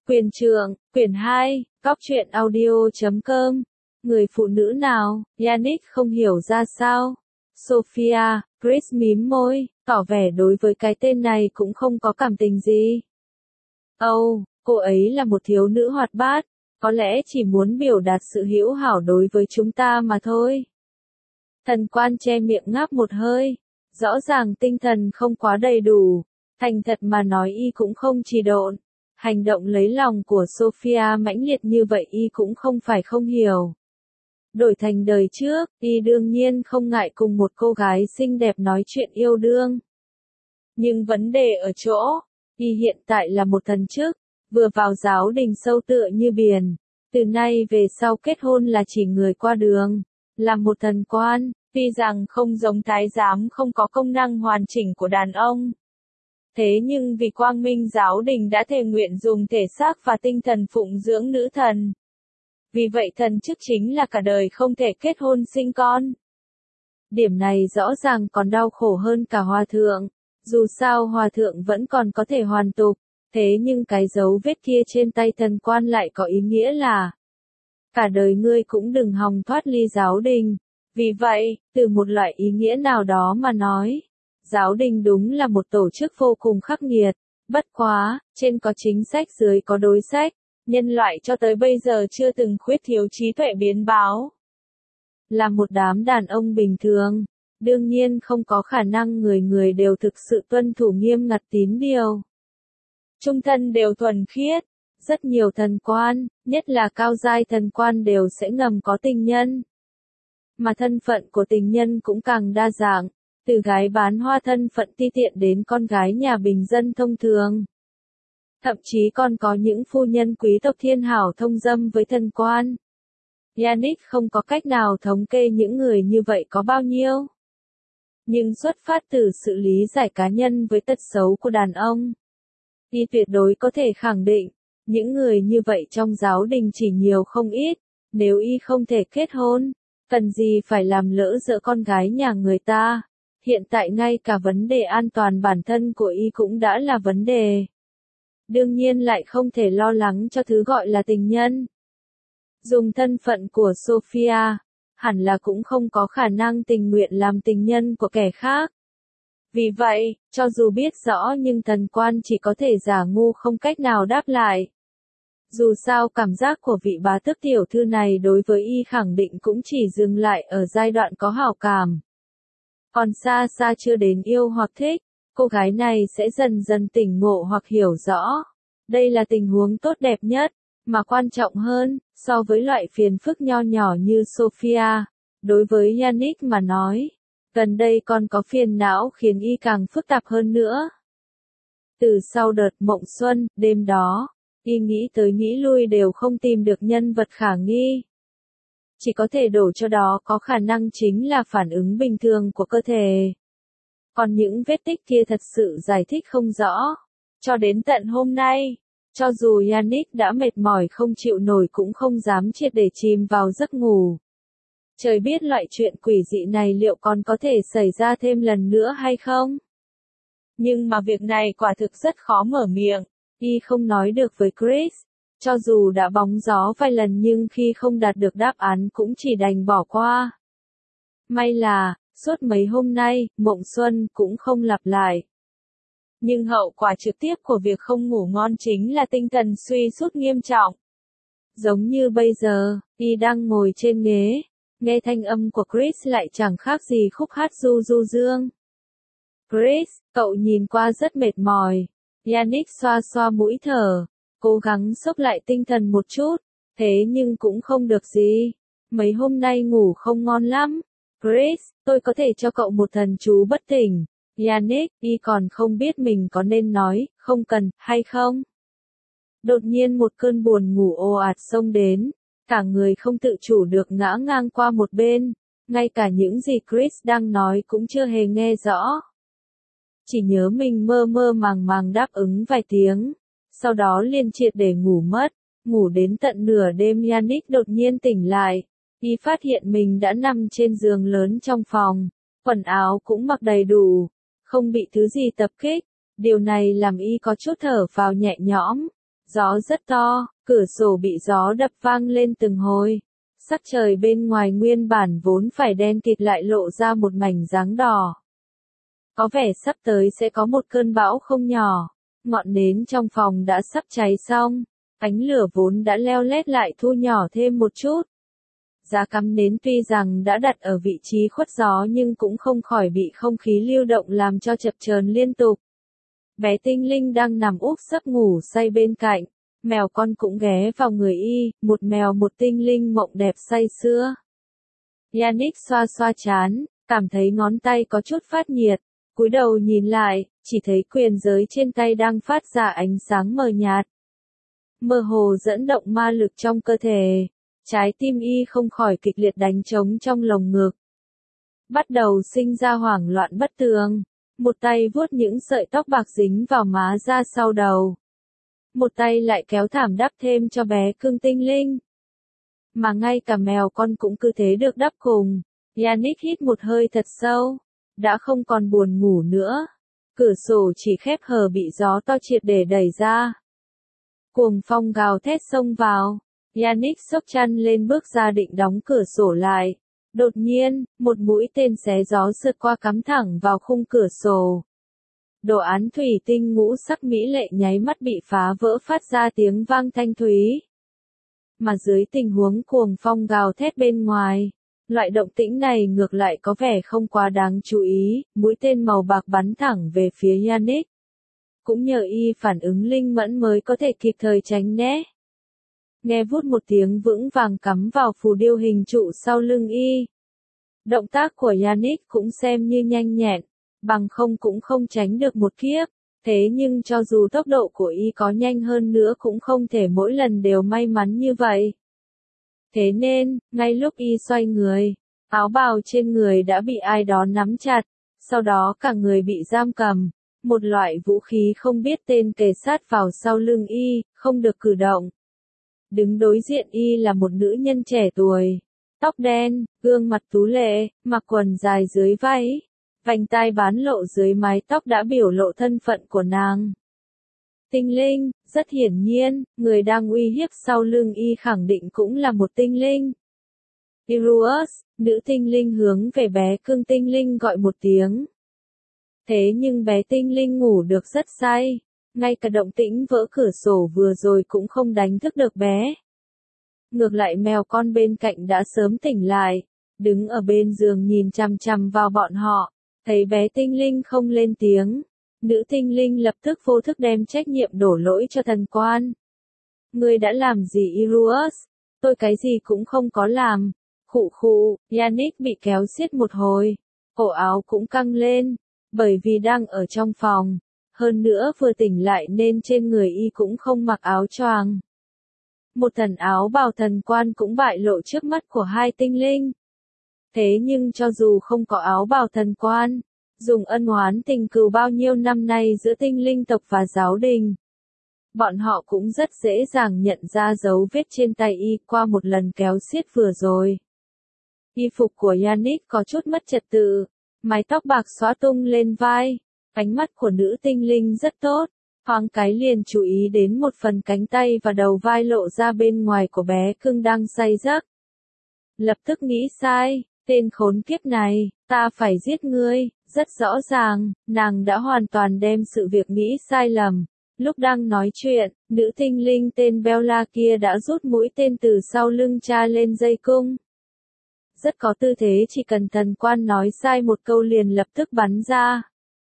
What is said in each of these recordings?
Quyền trượng, quyển 2, Góc truyện audio.com. Người phụ nữ nào? Yannick không hiểu ra sao. Sophia, Chris mím môi, tỏ vẻ đối với cái tên này cũng không có cảm tình gì. Cô ấy là một thiếu nữ hoạt bát, có lẽ chỉ muốn biểu đạt sự hữu hảo đối với chúng ta mà thôi. Thần quan che miệng ngáp một hơi, rõ ràng tinh thần không quá đầy đủ, thành thật mà nói y cũng không trì độn. Hành động lấy lòng của Sophia mãnh liệt như vậy y cũng không phải không hiểu. Đổi thành đời trước, y đương nhiên không ngại cùng một cô gái xinh đẹp nói chuyện yêu đương. Nhưng vấn đề ở chỗ, y hiện tại là một thần chức, vừa vào giáo đình sâu tựa như biển. Từ nay về sau kết hôn là chỉ người qua đường, là một thần quan, tuy rằng không giống thái giám không có công năng hoàn chỉnh của đàn ông. Thế nhưng vì Quang Minh giáo đình đã thề nguyện dùng thể xác và tinh thần phụng dưỡng nữ thần. Vì vậy thần chức chính là cả đời không thể kết hôn sinh con. Điểm này rõ ràng còn đau khổ hơn cả hòa thượng. Dù sao hòa thượng vẫn còn có thể hoàn tục, thế nhưng cái dấu vết kia trên tay thần quan lại có ý nghĩa là cả đời ngươi cũng đừng hòng thoát ly giáo đình. Vì vậy, từ một loại ý nghĩa nào đó mà nói, giáo đình đúng là một tổ chức vô cùng khắc nghiệt. Bất quá, trên có chính sách dưới có đối sách, nhân loại cho tới bây giờ chưa từng khuyết thiếu trí tuệ biến báo. Là một đám đàn ông bình thường, đương nhiên không có khả năng người người đều thực sự tuân thủ nghiêm ngặt tín điều. Trung thân đều thuần khiết, rất nhiều thần quan, nhất là cao giai thần quan đều sẽ ngầm có tình nhân. Mà thân phận của tình nhân cũng càng đa dạng, từ gái bán hoa thân phận ti tiện đến con gái nhà bình dân thông thường. Thậm chí còn có những phu nhân quý tộc thiên hảo thông dâm với thần quan. Yannick không có cách nào thống kê những người như vậy có bao nhiêu. Nhưng xuất phát từ sự lý giải cá nhân với tật xấu của đàn ông, y tuyệt đối có thể khẳng định, những người như vậy trong giáo đình chỉ nhiều không ít. Nếu y không thể kết hôn, cần gì phải làm lỡ dỡ con gái nhà người ta. Hiện tại ngay cả vấn đề an toàn bản thân của y cũng đã là vấn đề. Đương nhiên lại không thể lo lắng cho thứ gọi là tình nhân. Dùng thân phận của Sophia, hẳn là cũng không có khả năng tình nguyện làm tình nhân của kẻ khác. Vì vậy, cho dù biết rõ nhưng thần quan chỉ có thể giả ngu không cách nào đáp lại. Dù sao cảm giác của vị bá tước tiểu thư này đối với y khẳng định cũng chỉ dừng lại ở giai đoạn có hảo cảm. Còn xa xa chưa đến yêu hoặc thích, cô gái này sẽ dần dần tỉnh ngộ hoặc hiểu rõ. Đây là tình huống tốt đẹp nhất, mà quan trọng hơn, so với loại phiền phức nho nhỏ như Sophia, đối với Yannick mà nói, gần đây còn có phiền não khiến y càng phức tạp hơn nữa. Từ sau đợt mộng xuân, đêm đó, y nghĩ tới nghĩ lui đều không tìm được nhân vật khả nghi. Chỉ có thể đổ cho đó có khả năng chính là phản ứng bình thường của cơ thể. Còn những vết tích kia thật sự giải thích không rõ. Cho đến tận hôm nay, cho dù Yannick đã mệt mỏi không chịu nổi cũng không dám triệt để chìm vào giấc ngủ. Trời biết loại chuyện quỷ dị này liệu còn có thể xảy ra thêm lần nữa hay không? Nhưng mà việc này quả thực rất khó mở miệng. Y không nói được với Chris. Cho dù đã bóng gió vài lần nhưng khi không đạt được đáp án cũng chỉ đành bỏ qua. May là, suốt mấy hôm nay, mộng xuân cũng không lặp lại. Nhưng hậu quả trực tiếp của việc không ngủ ngon chính là tinh thần suy sút nghiêm trọng. Giống như bây giờ, y đang ngồi trên ghế, nghe thanh âm của Chris lại chẳng khác gì khúc hát du du dương. Chris, cậu nhìn qua rất mệt mỏi. Yannick xoa xoa mũi thở, cố gắng xốc lại tinh thần một chút, thế nhưng cũng không được gì. Mấy hôm nay ngủ không ngon lắm. Chris, tôi có thể cho cậu một thần chú bất tỉnh. Yannick, y còn không biết mình có nên nói, không cần, hay không. Đột nhiên một cơn buồn ngủ ồ ạt xông đến, cả người không tự chủ được ngã ngang qua một bên, ngay cả những gì Chris đang nói cũng chưa hề nghe rõ. Chỉ nhớ mình mơ mơ màng màng đáp ứng vài tiếng, sau đó liền triệt để ngủ mất, ngủ đến tận nửa đêm Yannick đột nhiên tỉnh lại, y phát hiện mình đã nằm trên giường lớn trong phòng, quần áo cũng mặc đầy đủ, không bị thứ gì tập kích, điều này làm y có chút thở phào nhẹ nhõm, Gió rất to, cửa sổ bị gió đập vang lên từng hồi. Sắc trời bên ngoài nguyên bản vốn phải đen kịt lại lộ ra một mảnh dáng đỏ. Có vẻ sắp tới sẽ có một cơn bão không nhỏ. Ngọn nến trong phòng đã sắp cháy xong. Ánh lửa vốn đã leo lét lại thu nhỏ thêm một chút. Giá cắm nến tuy rằng đã đặt ở vị trí khuất gió nhưng cũng không khỏi bị không khí lưu động làm cho chập chờn liên tục. Bé tinh linh đang nằm úp sấp ngủ say bên cạnh. Mèo con cũng ghé vào người y, một mèo một tinh linh mộng đẹp say sưa. Yannick xoa xoa trán, cảm thấy ngón tay có chút phát nhiệt. Cúi đầu nhìn lại, chỉ thấy quyền giới trên tay đang phát ra ánh sáng mờ nhạt. Mơ hồ dẫn động ma lực trong cơ thể. Trái tim y không khỏi kịch liệt đánh trống trong lồng ngực. Bắt đầu sinh ra hoảng loạn bất tường. Một tay vuốt những sợi tóc bạc dính vào má ra sau đầu. Một tay lại kéo thảm đắp thêm cho bé cưng tinh linh. Mà ngay cả mèo con cũng cứ thế được đắp cùng. Yannick hít một hơi thật sâu. Đã không còn buồn ngủ nữa. Cửa sổ chỉ khép hờ bị gió to triệt để đẩy ra. Cuồng phong gào thét xông vào. Yannick xốc chăn lên bước ra định đóng cửa sổ lại. Đột nhiên, một mũi tên xé gió sượt qua cắm thẳng vào khung cửa sổ. Đồ án thủy tinh ngũ sắc mỹ lệ nháy mắt bị phá vỡ phát ra tiếng vang thanh thúy. Mà dưới tình huống cuồng phong gào thét bên ngoài, loại động tĩnh này ngược lại có vẻ không quá đáng chú ý, mũi tên màu bạc bắn thẳng về phía Yannick. Cũng nhờ y phản ứng linh mẫn mới có thể kịp thời tránh né. Nghe vút một tiếng vững vàng cắm vào phù điêu hình trụ sau lưng y. Động tác của Yannick cũng xem như nhanh nhẹn, bằng không cũng không tránh được một kiếp. Thế nhưng cho dù tốc độ của y có nhanh hơn nữa cũng không thể mỗi lần đều may mắn như vậy. Thế nên, ngay lúc y xoay người, áo bào trên người đã bị ai đó nắm chặt, sau đó cả người bị giam cầm. Một loại vũ khí không biết tên kề sát vào sau lưng y, không được cử động. Đứng đối diện y là một nữ nhân trẻ tuổi, tóc đen, gương mặt tú lệ, mặc quần dài dưới váy, vành tai bán lộ dưới mái tóc đã biểu lộ thân phận của nàng. Tinh linh, rất hiển nhiên, người đang uy hiếp sau lưng y khẳng định cũng là một tinh linh. Iruus, nữ tinh linh hướng về bé cưng tinh linh gọi một tiếng. Thế nhưng bé tinh linh ngủ được rất say, ngay cả động tĩnh vỡ cửa sổ vừa rồi cũng không đánh thức được bé. Ngược lại mèo con bên cạnh đã sớm tỉnh lại, đứng ở bên giường nhìn chằm chằm vào bọn họ, thấy bé tinh linh không lên tiếng. Nữ tinh linh lập tức vô thức đem trách nhiệm đổ lỗi cho thần quan. Ngươi đã làm gì Iruus? Tôi cái gì cũng không có làm. Khụ khụ, Yannick bị kéo xiết một hồi. Cổ áo cũng căng lên, bởi vì đang ở trong phòng. Hơn nữa vừa tỉnh lại nên trên người y cũng không mặc áo choàng. Một thần áo bào thần quan cũng bại lộ trước mắt của hai tinh linh. Thế nhưng cho dù không có áo bào thần quan, dùng ân oán tình cừu bao nhiêu năm nay giữa tinh linh tộc và giáo đình, bọn họ cũng rất dễ dàng nhận ra dấu vết trên tay y qua một lần kéo xiết vừa rồi. Y phục của Yannick có chút mất trật tự, mái tóc bạc xõa tung lên vai, ánh mắt của nữ tinh linh rất tốt, thoáng cái liền chú ý đến một phần cánh tay và đầu vai lộ ra bên ngoài của bé cưng đang say giấc. Lập tức nghĩ sai, tên khốn kiếp này, ta phải giết ngươi. Rất rõ ràng, nàng đã hoàn toàn đem sự việc nghĩ sai lầm. Lúc đang nói chuyện, nữ tinh linh tên Bella kia đã rút mũi tên từ sau lưng tra lên dây cung. Rất có tư thế, chỉ cần thần quan nói sai một câu liền lập tức bắn ra.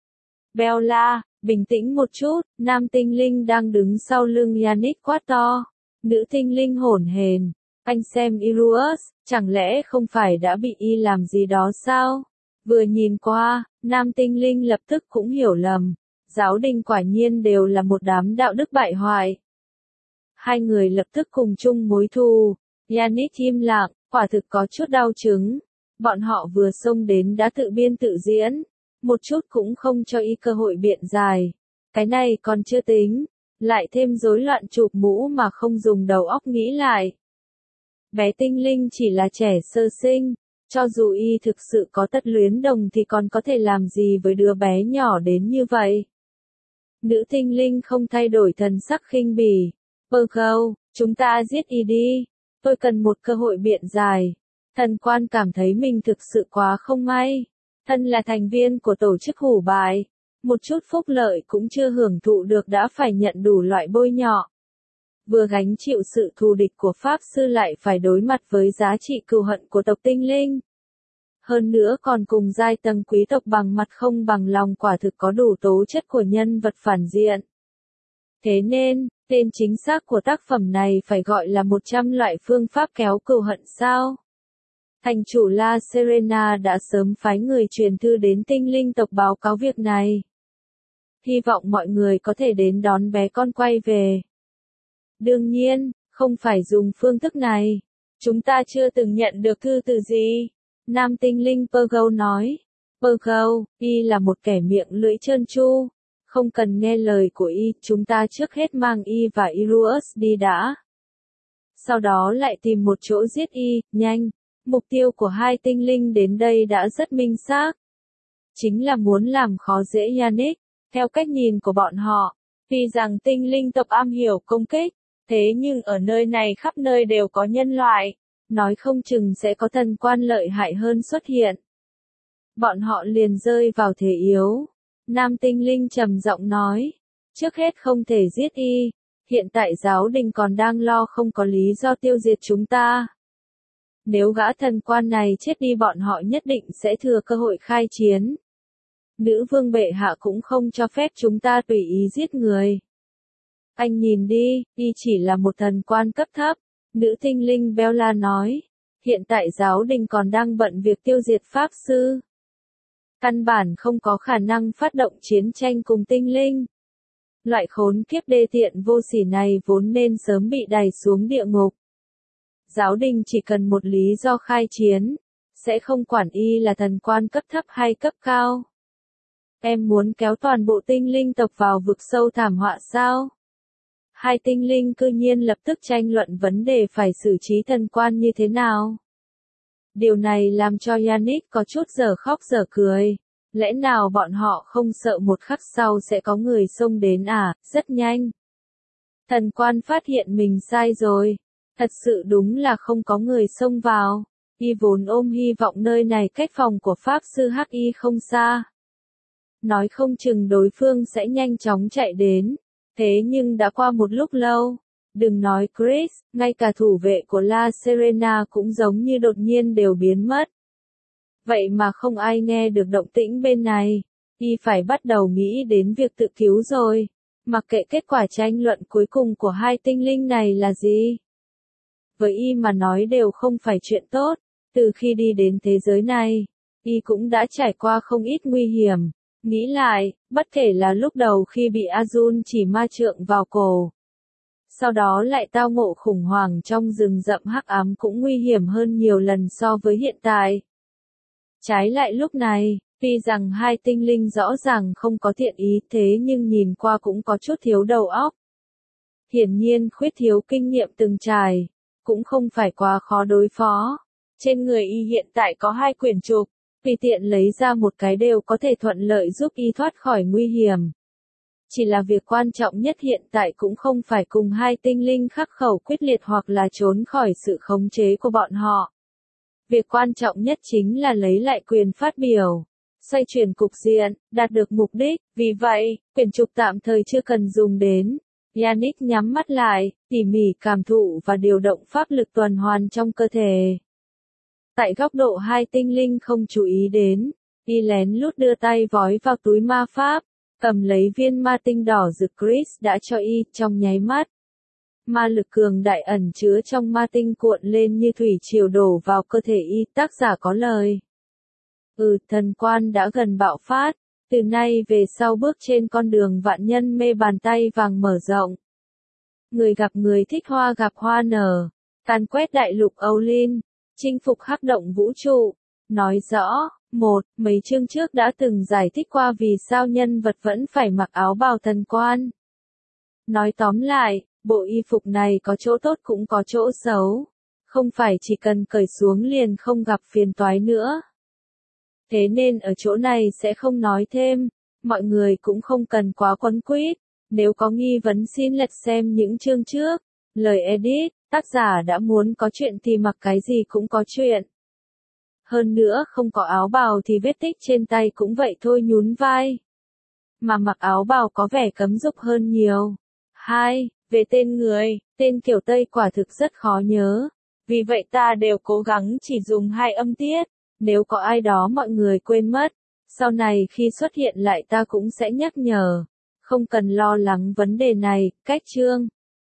Bella, bình tĩnh một chút, nam tinh linh đang đứng sau lưng Yannick quát to. Nữ tinh linh hổn hển, anh xem Iruus, chẳng lẽ không phải đã bị y làm gì đó sao? Vừa nhìn qua, nam tinh linh lập tức cũng hiểu lầm. Giáo đình quả nhiên đều là một đám đạo đức bại hoại. Hai người lập tức cùng chung mối thù. Yannick im lặng, quả thực có chút đau chứng. Bọn họ vừa xông đến đã tự biên tự diễn. Một chút cũng không cho y cơ hội biện giải. Cái này còn chưa tính. Lại thêm rối loạn chụp mũ mà không dùng đầu óc nghĩ lại. Bé tinh linh chỉ là trẻ sơ sinh. Cho dù y thực sự có tất luyến đồng thì còn có thể làm gì với đứa bé nhỏ đến như vậy. Nữ tinh linh không thay đổi thần sắc khinh bỉ, Virgo, chúng ta giết y đi. Tôi cần một cơ hội biện giải. Thần quan cảm thấy mình thực sự quá không may. Thân là thành viên của tổ chức hủ bại, một chút phúc lợi cũng chưa hưởng thụ được đã phải nhận đủ loại bôi nhọ. Vừa gánh chịu sự thù địch của Pháp Sư lại phải đối mặt với giá trị cừu hận của tộc tinh linh. Hơn nữa còn cùng giai tầng quý tộc bằng mặt không bằng lòng, quả thực có đủ tố chất của nhân vật phản diện. Thế nên, tên chính xác của tác phẩm này phải gọi là 100 loại phương pháp kéo cừu hận sao? Thành chủ La Serena đã sớm phái người truyền thư đến tinh linh tộc báo cáo việc này. Hy vọng mọi người có thể đến đón bé con quay về. Đương nhiên, không phải dùng phương thức này. Chúng ta chưa từng nhận được thư từ gì. Nam tinh linh Virgo nói. Virgo, y là một kẻ miệng lưỡi trơn tru. Không cần nghe lời của y, chúng ta trước hết mang y và Iruus đi đã. Sau đó lại tìm một chỗ giết y, nhanh. Mục tiêu của hai tinh linh đến đây đã rất minh xác. Chính là muốn làm khó dễ Yannick. Theo cách nhìn của bọn họ, tuy rằng tinh linh tộc am hiểu công kích, thế nhưng ở nơi này khắp nơi đều có nhân loại, nói không chừng sẽ có thần quan lợi hại hơn xuất hiện. Bọn họ liền rơi vào thế yếu. Nam tinh linh trầm giọng nói, trước hết không thể giết y, hiện tại giáo đình còn đang lo không có lý do tiêu diệt chúng ta. Nếu gã thần quan này chết đi bọn họ nhất định sẽ thừa cơ hội khai chiến. Nữ vương bệ hạ cũng không cho phép chúng ta tùy ý giết người. Anh nhìn đi, y chỉ là một thần quan cấp thấp. Nữ tinh linh Bella nói. Hiện tại giáo đình còn đang bận việc tiêu diệt Pháp Sư. Căn bản không có khả năng phát động chiến tranh cùng tinh linh. Loại khốn kiếp đê tiện vô sỉ này vốn nên sớm bị đày xuống địa ngục. Giáo đình chỉ cần một lý do khai chiến, sẽ không quản y là thần quan cấp thấp hay cấp cao. Em muốn kéo toàn bộ tinh linh tộc vào vực sâu thảm họa sao? Hai tinh linh cư nhiên lập tức tranh luận vấn đề phải xử trí thần quan như thế nào. Điều này làm cho Yannick có chút dở khóc dở cười. Lẽ nào bọn họ không sợ một khắc sau sẽ có người xông đến à? Rất nhanh. Thần quan phát hiện mình sai rồi. Thật sự đúng là không có người xông vào. Y vốn ôm hy vọng nơi này cách phòng của Pháp Sư H.I. không xa. Nói không chừng đối phương sẽ nhanh chóng chạy đến. Thế nhưng đã qua một lúc lâu. Đừng nói Chris, ngay cả thủ vệ của La Serena cũng giống như đột nhiên đều biến mất. Vậy mà không ai nghe được động tĩnh bên này. Y phải bắt đầu nghĩ đến việc tự cứu rồi. Mặc kệ kết quả tranh luận cuối cùng của hai tinh linh này là gì. Với Y mà nói đều không phải chuyện tốt. Từ khi đi đến thế giới này, Y cũng đã trải qua không ít nguy hiểm. Nghĩ lại, bất kể là lúc đầu khi bị Azul chỉ ma trượng vào cổ. Sau đó lại tao ngộ khủng hoảng trong rừng rậm hắc ám cũng nguy hiểm hơn nhiều lần so với hiện tại. Trái lại lúc này, tuy rằng hai tinh linh rõ ràng không có thiện ý thế nhưng nhìn qua cũng có chút thiếu đầu óc. Hiển nhiên khuyết thiếu kinh nghiệm từng trải, cũng không phải quá khó đối phó. Trên người Y hiện tại có 2 quyển trục. Tùy tiện lấy ra một cái đều có thể thuận lợi giúp Y thoát khỏi nguy hiểm. Chỉ là việc quan trọng nhất hiện tại cũng không phải cùng hai tinh linh khắc khẩu quyết liệt hoặc là trốn khỏi sự khống chế của bọn họ. Việc quan trọng nhất chính là lấy lại quyền phát biểu, xoay chuyển cục diện, đạt được mục đích. Vì vậy, quyển trục tạm thời chưa cần dùng đến. Yannick nhắm mắt lại, tỉ mỉ cảm thụ và điều động pháp lực tuần hoàn trong cơ thể. Tại góc độ hai tinh linh không chú ý đến, Y lén lút đưa tay vói vào túi ma pháp, cầm lấy viên ma tinh đỏ rực Chris đã cho Y trong nháy mắt. Ma lực cường đại ẩn chứa trong ma tinh cuộn lên như thủy triều đổ vào cơ thể Y. Tác giả có lời. Thần quan đã gần bạo phát, từ nay về sau bước trên con đường vạn nhân mê bàn tay vàng mở rộng. Người gặp người thích hoa gặp hoa nở, càn quét đại lục Âu Linh. Chinh phục hắc động vũ trụ. Nói rõ, mấy chương trước đã từng giải thích qua vì sao nhân vật vẫn phải mặc áo bào thần quan. Nói tóm lại, bộ y phục này có chỗ tốt cũng có chỗ xấu. Không phải chỉ cần cởi xuống liền không gặp phiền toái nữa. Thế nên ở chỗ này sẽ không nói thêm, mọi người cũng không cần quá quấn quýt. Nếu có nghi vấn xin lật xem những chương trước. Lời edit, tác giả đã muốn có chuyện thì mặc cái gì cũng có chuyện. Hơn nữa không có áo bào thì vết tích trên tay cũng vậy thôi, nhún vai. Mà mặc áo bào có vẻ cấm dục hơn nhiều. 2. Về tên người, tên kiểu Tây quả thực rất khó nhớ. Vì vậy ta đều cố gắng chỉ dùng 2 âm tiết. Nếu có ai đó mọi người quên mất, sau này khi xuất hiện lại ta cũng sẽ nhắc nhở. Không cần lo lắng vấn đề này. Cách chương